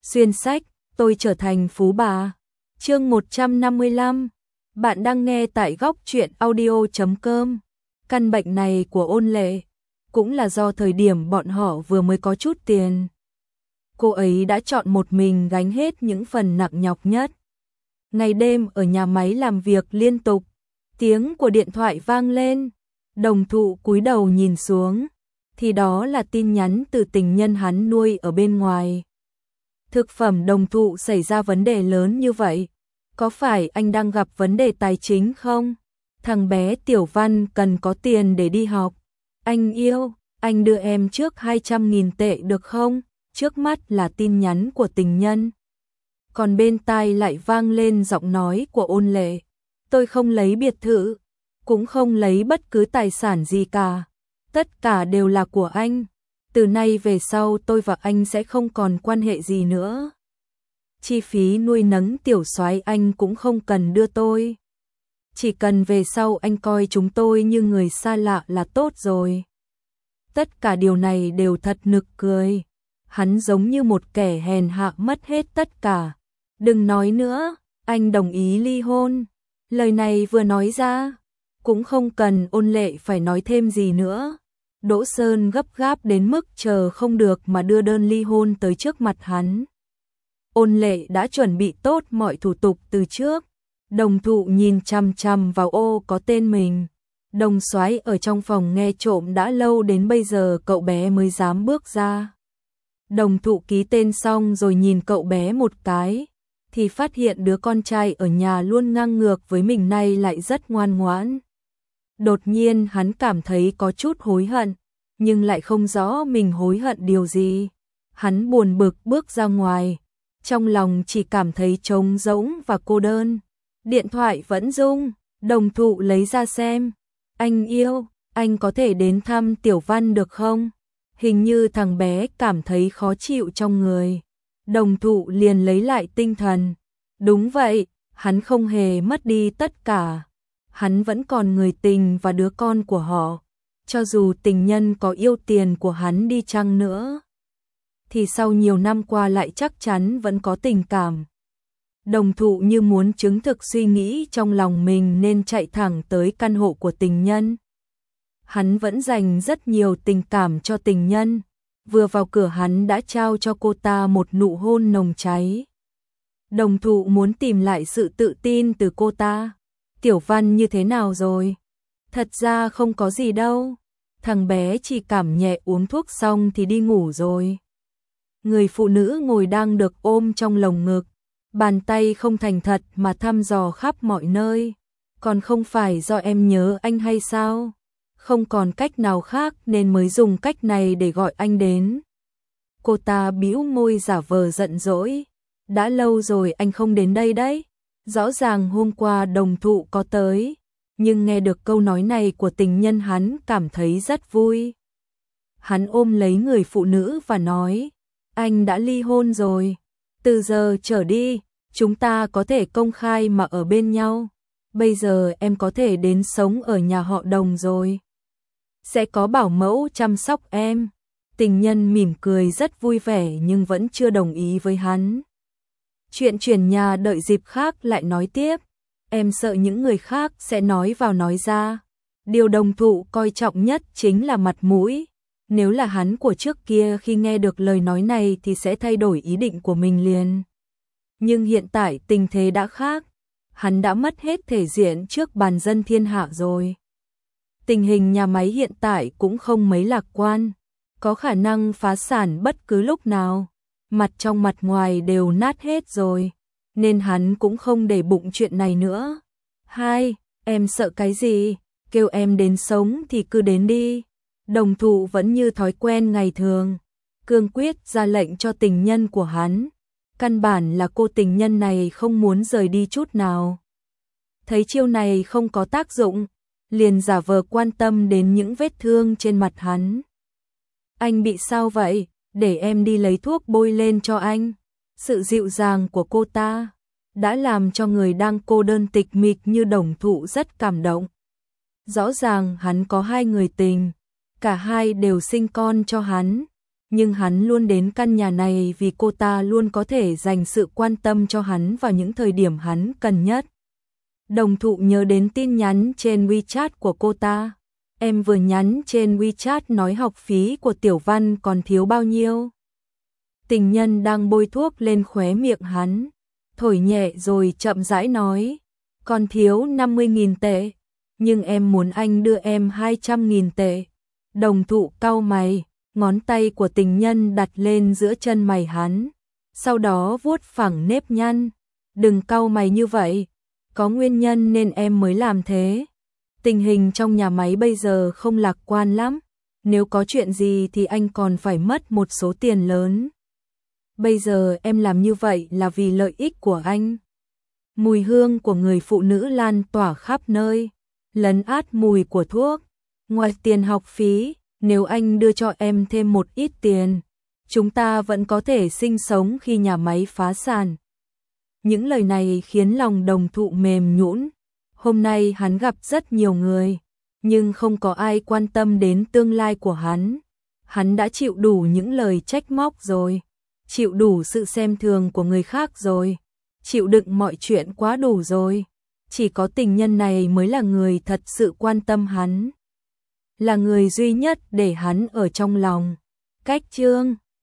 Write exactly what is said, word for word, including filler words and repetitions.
Xuyên sách, tôi trở thành phú bà. Chương một trăm năm mươi lăm. Bạn đang nghe tại góc truyện audio chấm com. Căn bệnh này của Ôn Lệ cũng là do thời điểm bọn họ vừa mới có chút tiền. Cô ấy đã chọn một mình gánh hết những phần nặng nhọc nhất. Ngày đêm ở nhà máy làm việc liên tục, tiếng của điện thoại vang lên. Đồng Thụ cúi đầu nhìn xuống, thì đó là tin nhắn từ tình nhân hắn nuôi ở bên ngoài. Thực phẩm Đồng Thụ xảy ra vấn đề lớn như vậy, có phải anh đang gặp vấn đề tài chính không? Thằng bé Tiểu Văn cần có tiền để đi học. Anh yêu, anh đưa em trước hai trăm nghìn tệ được không? Trước mắt là tin nhắn của tình nhân. Còn bên tai lại vang lên giọng nói của Ôn Lệ. Tôi không lấy biệt thự, cũng không lấy bất cứ tài sản gì cả. Tất cả đều là của anh. Từ nay về sau tôi và anh sẽ không còn quan hệ gì nữa. Chi phí nuôi nấng tiểu soái anh cũng không cần đưa tôi. Chỉ cần về sau anh coi chúng tôi như người xa lạ là tốt rồi. Tất cả điều này đều thật nực cười. Hắn giống như một kẻ hèn hạ mất hết tất cả. Đừng nói nữa, anh đồng ý ly hôn. Lời này vừa nói ra, cũng không cần Ôn Lệ phải nói thêm gì nữa. Đỗ Sơn gấp gáp đến mức chờ không được mà đưa đơn ly hôn tới trước mặt hắn. Ôn Lệ đã chuẩn bị tốt mọi thủ tục từ trước. Đồng Thụ nhìn chằm chằm vào ô có tên mình. Đồng soái ở trong phòng nghe trộm đã lâu, đến bây giờ cậu bé mới dám bước ra. Đồng Thụ ký tên xong rồi nhìn cậu bé một cái, thì phát hiện đứa con trai ở nhà luôn ngang ngược với mình nay lại rất ngoan ngoãn. Đột nhiên hắn cảm thấy có chút hối hận, nhưng lại không rõ mình hối hận điều gì. Hắn buồn bực bước ra ngoài, trong lòng chỉ cảm thấy trống rỗng và cô đơn. Điện thoại vẫn rung, Đồng Thụ lấy ra xem. Anh yêu, anh có thể đến thăm Tiểu Văn được không? Hình như thằng bé cảm thấy khó chịu trong người. Đồng Thụ liền lấy lại tinh thần. Đúng vậy, hắn không hề mất đi tất cả. Hắn vẫn còn người tình và đứa con của họ. Cho dù tình nhân có yêu tiền của hắn đi chăng nữa, thì sau nhiều năm qua lại chắc chắn vẫn có tình cảm. Đồng Thụ như muốn chứng thực suy nghĩ trong lòng mình nên chạy thẳng tới căn hộ của tình nhân. Hắn vẫn dành rất nhiều tình cảm cho tình nhân. Vừa vào cửa hắn đã trao cho cô ta một nụ hôn nồng cháy. Đồng Thụ muốn tìm lại sự tự tin từ cô ta. Tiểu Văn như thế nào rồi? Thật ra không có gì đâu. Thằng bé chỉ cảm nhẹ uống thuốc xong thì đi ngủ rồi. Người phụ nữ ngồi đang được ôm trong lồng ngực. Bàn tay không thành thật mà thăm dò khắp mọi nơi. Còn không phải do em nhớ anh hay sao? Không còn cách nào khác nên mới dùng cách này để gọi anh đến. Cô ta bĩu môi giả vờ giận dỗi. Đã lâu rồi anh không đến đây đấy. Rõ ràng hôm qua Đồng Thụ có tới, nhưng nghe được câu nói này của tình nhân hắn cảm thấy rất vui. Hắn ôm lấy người phụ nữ và nói, anh đã ly hôn rồi. Từ giờ trở đi, chúng ta có thể công khai mà ở bên nhau. Bây giờ em có thể đến sống ở nhà họ Đồng rồi. Sẽ có bảo mẫu chăm sóc em. Tình nhân mỉm cười rất vui vẻ nhưng vẫn chưa đồng ý với hắn. Chuyện chuyển nhà đợi dịp khác lại nói tiếp. Em sợ những người khác sẽ nói vào nói ra. Điều Đồng Thụ coi trọng nhất chính là mặt mũi. Nếu là hắn của trước kia khi nghe được lời nói này thì sẽ thay đổi ý định của mình liền. Nhưng hiện tại tình thế đã khác. Hắn đã mất hết thể diện trước bàn dân thiên hạ rồi. Tình hình nhà máy hiện tại cũng không mấy lạc quan. Có khả năng phá sản bất cứ lúc nào. Mặt trong mặt ngoài đều nát hết rồi, nên hắn cũng không để bụng chuyện này nữa. Hai, em sợ cái gì? Kêu em đến sống thì cứ đến đi. Đồng Thụ vẫn như thói quen ngày thường, cương quyết ra lệnh cho tình nhân của hắn. Căn bản là cô tình nhân này không muốn rời đi chút nào. Thấy chiêu này không có tác dụng, liền giả vờ quan tâm đến những vết thương trên mặt hắn. Anh bị sao vậy? Để em đi lấy thuốc bôi lên cho anh. Sự dịu dàng của cô ta đã làm cho người đang cô đơn tịch mịch như Đồng Thụ rất cảm động. Rõ ràng hắn có hai người tình, cả hai đều sinh con cho hắn, nhưng hắn luôn đến căn nhà này vì cô ta luôn có thể dành sự quan tâm cho hắn vào những thời điểm hắn cần nhất. Đồng thụ nhớ đến tin nhắn trên WeChat của cô ta. Em vừa nhắn trên WeChat nói học phí của Tiểu Văn còn thiếu bao nhiêu. Tình nhân đang bôi thuốc lên khóe miệng hắn, thổi nhẹ rồi chậm rãi nói, còn thiếu năm mươi nghìn tệ, nhưng em muốn anh đưa em hai trăm nghìn tệ. Đồng thụ cau mày, ngón tay của tình nhân đặt lên giữa chân mày hắn, sau đó vuốt phẳng nếp nhăn. Đừng cau mày như vậy, có nguyên nhân nên em mới làm thế. Tình hình trong nhà máy bây giờ không lạc quan lắm, nếu có chuyện gì thì anh còn phải mất một số tiền lớn. Bây giờ em làm như vậy là vì lợi ích của anh. Mùi hương của người phụ nữ lan tỏa khắp nơi, lấn át mùi của thuốc. Ngoài tiền học phí, nếu anh đưa cho em thêm một ít tiền, chúng ta vẫn có thể sinh sống khi nhà máy phá sản. Những lời này khiến lòng đồng thụ mềm nhũn. Hôm nay hắn gặp rất nhiều người, nhưng không có ai quan tâm đến tương lai của hắn. Hắn đã chịu đủ những lời trách móc rồi, chịu đủ sự xem thường của người khác rồi, chịu đựng mọi chuyện quá đủ rồi. Chỉ có tình nhân này mới là người thật sự quan tâm hắn, là người duy nhất để hắn ở trong lòng. Cách chương